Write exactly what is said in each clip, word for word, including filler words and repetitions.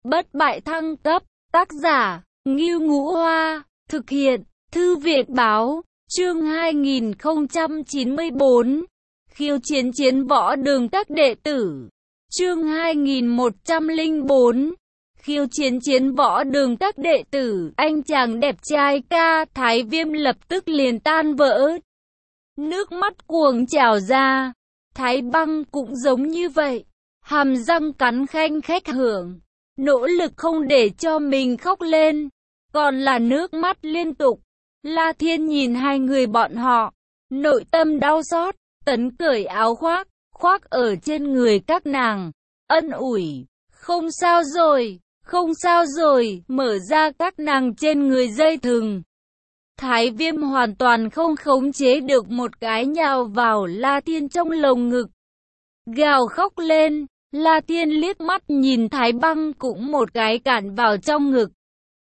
Bất bại thăng cấp, tác giả, Ngưu Ngũ Hoa, thực hiện, Thư viện Báo, chương hai nghìn không trăm chín mươi bốn, khiêu chiến chiến võ đường các đệ tử, chương hai nghìn một trăm lẻ bốn, khiêu chiến chiến võ đường các đệ tử, anh chàng đẹp trai ca Thái Viêm lập tức liền tan vỡ. Nước mắt cuồng trào ra, Thái Băng cũng giống như vậy, hàm răng cắn khanh khách hưởng, nỗ lực không để cho mình khóc lên, còn là nước mắt liên tục. La Thiên nhìn hai người bọn họ, nội tâm đau xót, tấn cởi áo khoác, khoác ở trên người các nàng, ân ủi, không sao rồi, không sao rồi, mở ra các nàng trên người dây thừng. Thái Viêm hoàn toàn không khống chế được một cái nhào vào La Thiên trong lồng ngực, gào khóc lên. La Thiên liếc mắt nhìn Thái Băng cũng một cái cản vào trong ngực,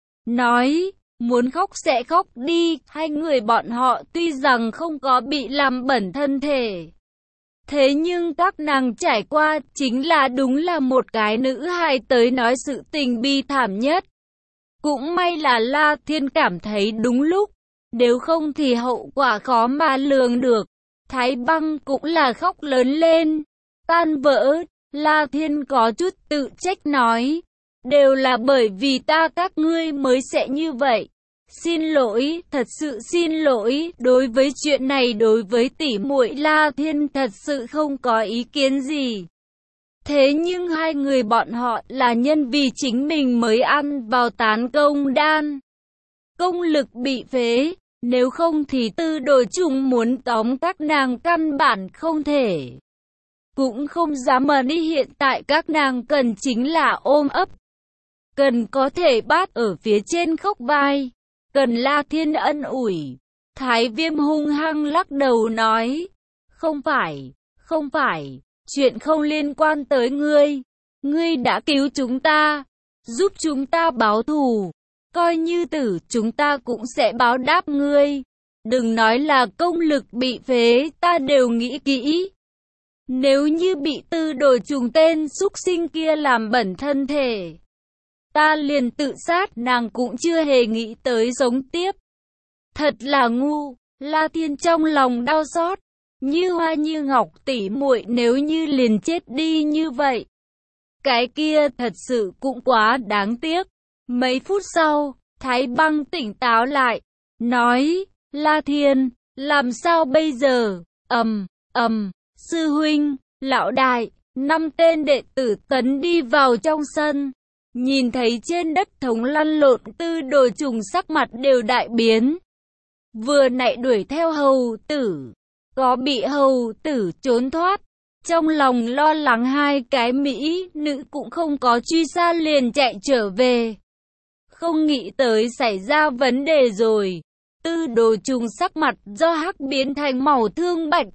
nói, muốn khóc sẽ khóc đi. Hai người bọn họ tuy rằng không có bị làm bẩn thân thể, thế nhưng các nàng trải qua chính là đúng là một cái nữ hài tới nói sự tình bi thảm nhất. Cũng may là La Thiên cảm thấy đúng lúc, nếu không thì hậu quả khó mà lường được. Thái Băng cũng là khóc lớn lên, tan vỡ. La Thiên có chút tự trách nói, đều là bởi vì ta các ngươi mới sẽ như vậy. Xin lỗi, thật sự xin lỗi, đối với chuyện này đối với tỷ muội La Thiên thật sự không có ý kiến gì. Thế nhưng hai người bọn họ là nhân vì chính mình mới ăn vào tán công đan, công lực bị phế, nếu không thì Tư Đồ Trùng muốn tóm các nàng căn bản không thể. Cũng không dám mà đi, hiện tại các nàng cần chính là ôm ấp, cần có thể bát ở phía trên khóc vai, cần La Thiên ân ủi. Thái Viêm hung hăng lắc đầu nói, không phải, không phải, chuyện không liên quan tới ngươi, ngươi đã cứu chúng ta, giúp chúng ta báo thù, coi như tử chúng ta cũng sẽ báo đáp ngươi, đừng nói là công lực bị phế, ta đều nghĩ kỹ. Nếu như bị Tư Đồ Trùng tên súc sinh kia làm bẩn thân thể, ta liền tự sát. Nàng cũng chưa hề nghĩ tới sống tiếp, thật là ngu. La Thiên trong lòng đau xót, Như Hoa Như Ngọc tỷ muội nếu như liền chết đi như vậy, cái kia thật sự cũng quá đáng tiếc. Mấy phút sau, Thái Băng tỉnh táo lại, nói, La Thiên, làm sao bây giờ? Ầm, ầm. Sư huynh, lão đại, năm tên đệ tử tấn đi vào trong sân, nhìn thấy trên đất thống lăn lộn Tư Đồ Trùng sắc mặt đều đại biến. Vừa nãy đuổi theo hầu tử, có bị hầu tử trốn thoát, trong lòng lo lắng hai cái mỹ nữ cũng không có truy xa liền chạy trở về. Không nghĩ tới xảy ra vấn đề rồi. Tư Đồ Trùng sắc mặt do hắc biến thành màu thương bạch,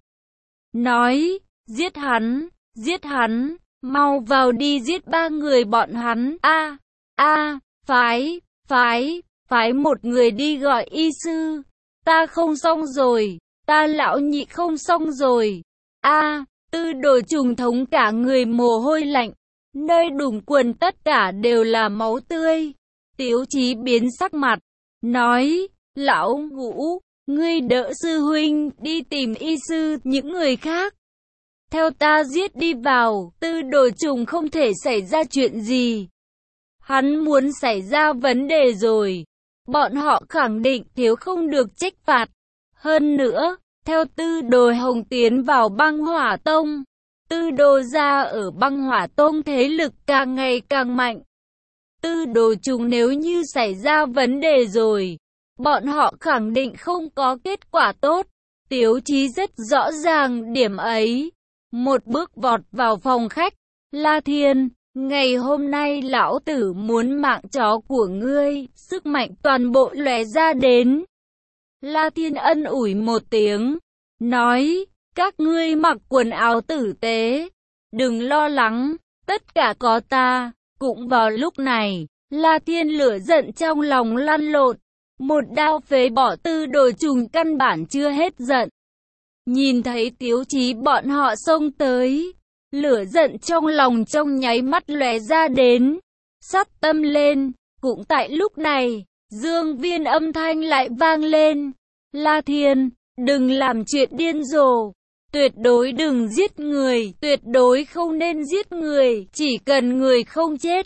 nói, giết hắn, giết hắn, mau vào đi giết ba người bọn hắn. A, a, phái, phái, phái một người đi gọi y sư. Ta không xong rồi, ta lão nhị không xong rồi. A, Tư Đồ Trùng thống cả người mồ hôi lạnh, nơi đùng quần tất cả đều là máu tươi. Tiếu Chí biến sắc mặt, nói, lão Ngũ, ngươi đỡ sư huynh đi tìm y sư, những người khác theo ta giết đi vào. Tư Đồ Trùng không thể xảy ra chuyện gì, hắn muốn xảy ra vấn đề rồi, bọn họ khẳng định thiếu không được trách phạt. Hơn nữa, theo Tư Đồ Hồng tiến vào Băng Hỏa Tông, Tư Đồ gia ở Băng Hỏa Tông thế lực càng ngày càng mạnh. Tư Đồ Trùng nếu như xảy ra vấn đề rồi, bọn họ khẳng định không có kết quả tốt. Tiếu Chí rất rõ ràng điểm ấy, một bước vọt vào phòng khách. La Thiên, ngày hôm nay lão tử muốn mạng chó của ngươi, sức mạnh toàn bộ lóe ra đến. La Thiên ân ủi một tiếng, nói, các ngươi mặc quần áo tử tế, đừng lo lắng, tất cả có ta. Cũng vào lúc này, La Thiên lửa giận trong lòng lăn lộn, một đao phế bỏ Tư Đồ Trùng căn bản chưa hết giận. Nhìn thấy Tiếu Chí bọn họ xông tới, lửa giận trong lòng trong nháy mắt lóe ra đến. sát tâm lên. Cũng tại lúc này, Dương Viên âm thanh lại vang lên. La Thiên, đừng làm chuyện điên rồ. Tuyệt đối đừng giết người, tuyệt đối không nên giết người, chỉ cần người không chết.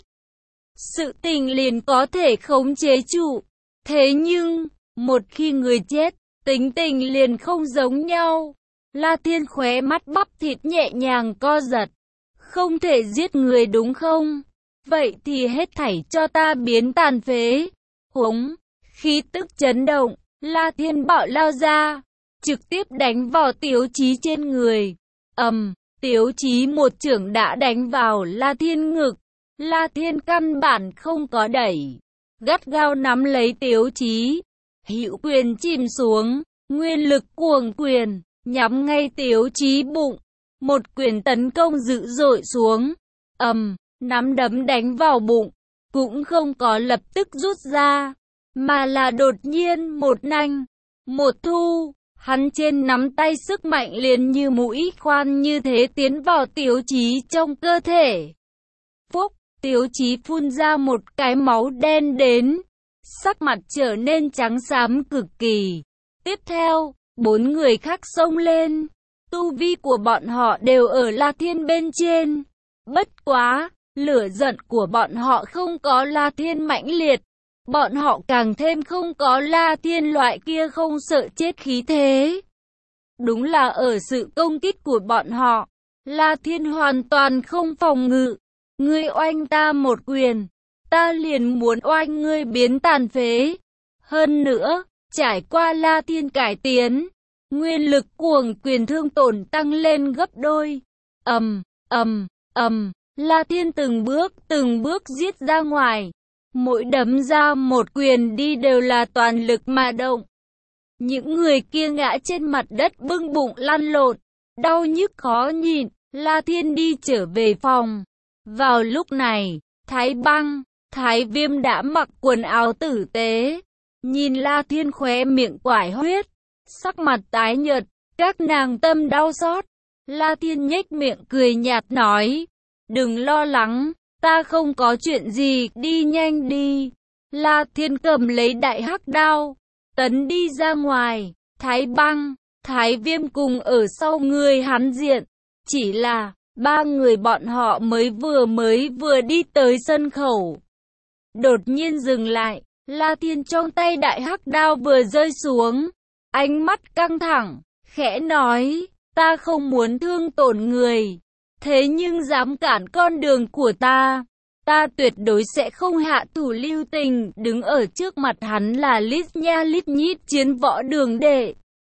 Sự tình liền có thể khống chế trụ. Thế nhưng, một khi người chết, tính tình liền không giống nhau. La Thiên khóe mắt bắp thịt nhẹ nhàng co giật. Không thể giết người đúng không? Vậy thì hết thảy cho ta biến tàn phế. Hống, khí tức chấn động, La Thiên bạo lao ra, trực tiếp đánh vào Tiếu Chí trên người. Ầm, um, Tiếu Chí một chưởng đã đánh vào La Thiên ngực. La Thiên căn bản không có đẩy, gắt gao nắm lấy Tiếu Chí. Hữu quyền chìm xuống, nguyên lực cuồng quyền, nhắm ngay Tiếu Chí bụng. Một quyền tấn công dữ dội xuống. Ầm, um, nắm đấm đánh vào bụng, cũng không có lập tức rút ra, mà là đột nhiên một nanh, một thu. Hắn trên nắm tay sức mạnh liền như mũi khoan như thế tiến vào Tiếu Chí trong cơ thể. Phúc, Tiếu Chí phun ra một cái máu đen đến, sắc mặt trở nên trắng xám cực kỳ. Tiếp theo, bốn người khác xông lên, tu vi của bọn họ đều ở La Thiên bên trên. Bất quá, lửa giận của bọn họ không có La Thiên mãnh liệt. Bọn họ càng thêm không có La Thiên loại kia không sợ chết khí thế. Đúng là ở sự công kích của bọn họ, La Thiên hoàn toàn không phòng ngự. Ngươi oanh ta một quyền, ta liền muốn oanh ngươi biến tàn phế. Hơn nữa, trải qua La Thiên cải tiến, nguyên lực cuồng quyền thương tổn tăng lên gấp đôi. Ầm, ầm, ầm, La Thiên từng bước, từng bước giết ra ngoài. Mỗi đấm ra một quyền đi đều là toàn lực mà động. Những người kia ngã trên mặt đất bưng bụng lăn lộn, đau nhức khó nhịn. La Thiên đi trở về phòng. Vào lúc này, Thái Băng, Thái Viêm đã mặc quần áo tử tế. Nhìn La Thiên khóe miệng quải huyết, sắc mặt tái nhợt, các nàng tâm đau xót. La Thiên nhếch miệng cười nhạt nói, đừng lo lắng. Ta không có chuyện gì, đi nhanh đi. La Thiên cầm lấy đại hắc đao, tấn đi ra ngoài. Thái Băng, Thái Viêm cùng ở sau người hắn diện. Chỉ là, ba người bọn họ mới vừa mới vừa đi tới sân khẩu. Đột nhiên dừng lại, La Thiên trong tay đại hắc đao vừa rơi xuống. Ánh mắt căng thẳng, khẽ nói, ta không muốn thương tổn người. Thế nhưng dám cản con đường của ta, ta tuyệt đối sẽ không hạ thủ lưu tình. Đứng ở trước mặt hắn là lít nha lít nhít chiến võ đường đệ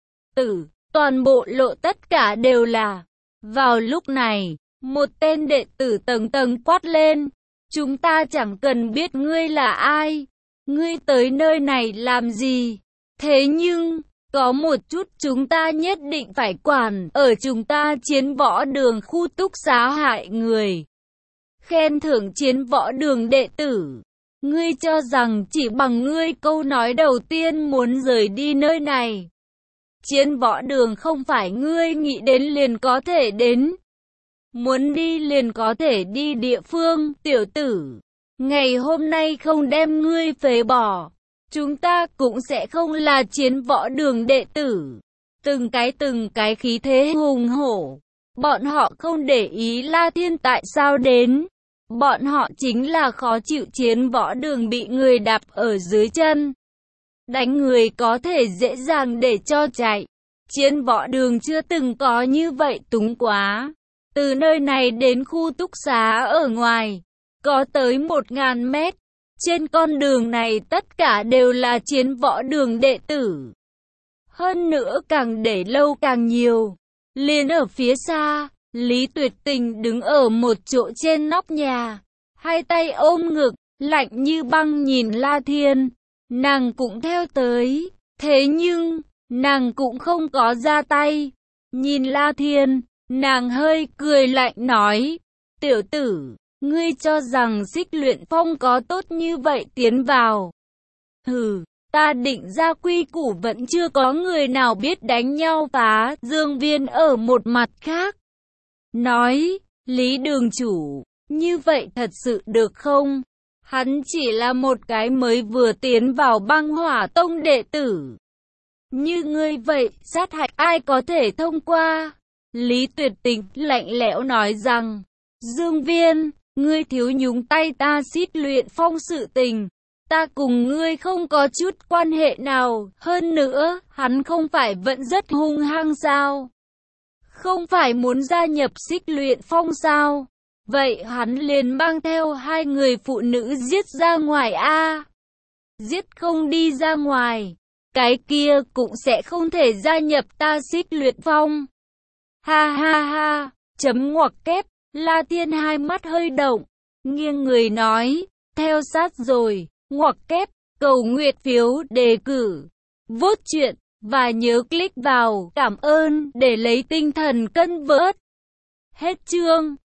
tử, toàn bộ lộ tất cả đều là. Vào lúc này, một tên đệ tử tầng tầng quát lên, chúng ta chẳng cần biết ngươi là ai, ngươi tới nơi này làm gì. Thế nhưng, có một chút chúng ta nhất định phải quản, ở chúng ta chiến võ đường khu túc xá hại người. Khen thưởng chiến võ đường đệ tử. Ngươi cho rằng chỉ bằng ngươi câu nói đầu tiên muốn rời đi nơi này. Chiến võ đường không phải ngươi nghĩ đến liền có thể đến. Muốn đi liền có thể đi địa phương, tiểu tử. Ngày hôm nay không đem ngươi phế bỏ, chúng ta cũng sẽ không là chiến võ đường đệ tử. Từng cái từng cái khí thế hùng hổ. Bọn họ không để ý La Thiên tại sao đến. Bọn họ chính là khó chịu chiến võ đường bị người đạp ở dưới chân. Đánh người có thể dễ dàng để cho chạy. Chiến võ đường chưa từng có như vậy túng quá. Từ nơi này đến khu túc xá ở ngoài, có tới một ngàn mét. Trên con đường này tất cả đều là chiến võ đường đệ tử. Hơn nữa càng để lâu càng nhiều. Liền ở phía xa, Lý Tuyệt Tình đứng ở một chỗ trên nóc nhà, hai tay ôm ngực, lạnh như băng nhìn La Thiên. Nàng cũng theo tới, thế nhưng, nàng cũng không có ra tay. Nhìn La Thiên, nàng hơi cười lạnh nói, tiểu tử, ngươi cho rằng Xích Luyện Phong có tốt như vậy tiến vào. Hừ, ta định ra quy củ vẫn chưa có người nào biết đánh nhau phá. Dương Viên ở một mặt khác nói, Lý đường chủ, như vậy thật sự được không? Hắn chỉ là một cái mới vừa tiến vào băng hỏa tông đệ tử. Như ngươi vậy, sát hạch ai có thể thông qua? Lý Tuyệt Tình lạnh lẽo nói rằng, Dương Viên, ngươi thiếu nhúng tay ta xít luyện phong sự tình. Ta cùng ngươi không có chút quan hệ nào, hơn nữa, hắn không phải vẫn rất hung hăng sao? Không phải muốn gia nhập xích luyện phong sao? Vậy hắn liền mang theo hai người phụ nữ giết ra ngoài a. Giết không đi ra ngoài, cái kia cũng sẽ không thể gia nhập ta xích luyện phong. Ha ha ha, chấm ngoặc kép, La Thiên hai mắt hơi động, nghiêng người nói, theo sát rồi, ngoặc kép, cầu nguyện phiếu đề cử, vote chuyện, và nhớ click vào cảm ơn để lấy tinh thần cân vớt. Hết chương.